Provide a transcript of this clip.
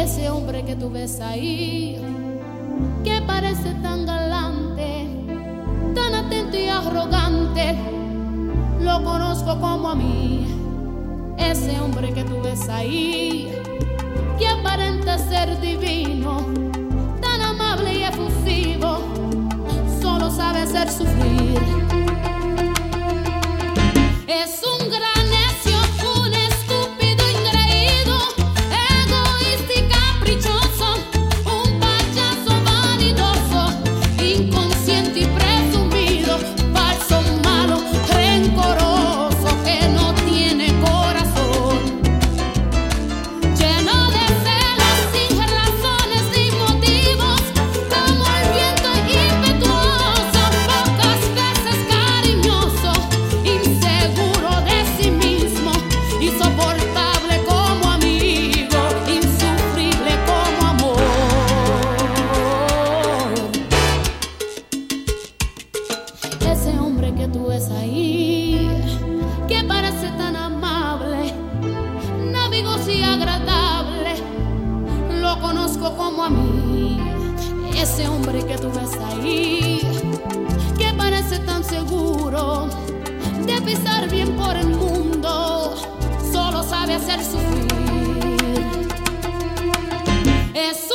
Ese hombre que tú ves ahí, que parece tan galante, tan atento y arrogante, lo conozco como a mí. Ese hombre que tú ves ahí, que aparenta ser divino, tan amable y efusivo, solo sabe hacer sufrir. Es un gran necio, un estúpido ingreído, egoísta y caprichoso, un payaso vanidoso, inconsciente y presumido, falso, malo, rencoroso, que no tiene corazón, lleno de celos sin razones ni motivos, como el viento impetuoso, pocas veces cariñoso, inseguro de sí mismo, insoportable como amigo, insufrible como amor. Ese hombre que tú ves ahí, que parece tan amable, navigoso y agradable, lo conozco como a mí. Ese hombre que tú ves ahí, que parece tan seguro de pisar bien por el mundo, solo sabe hacer sufrir. Es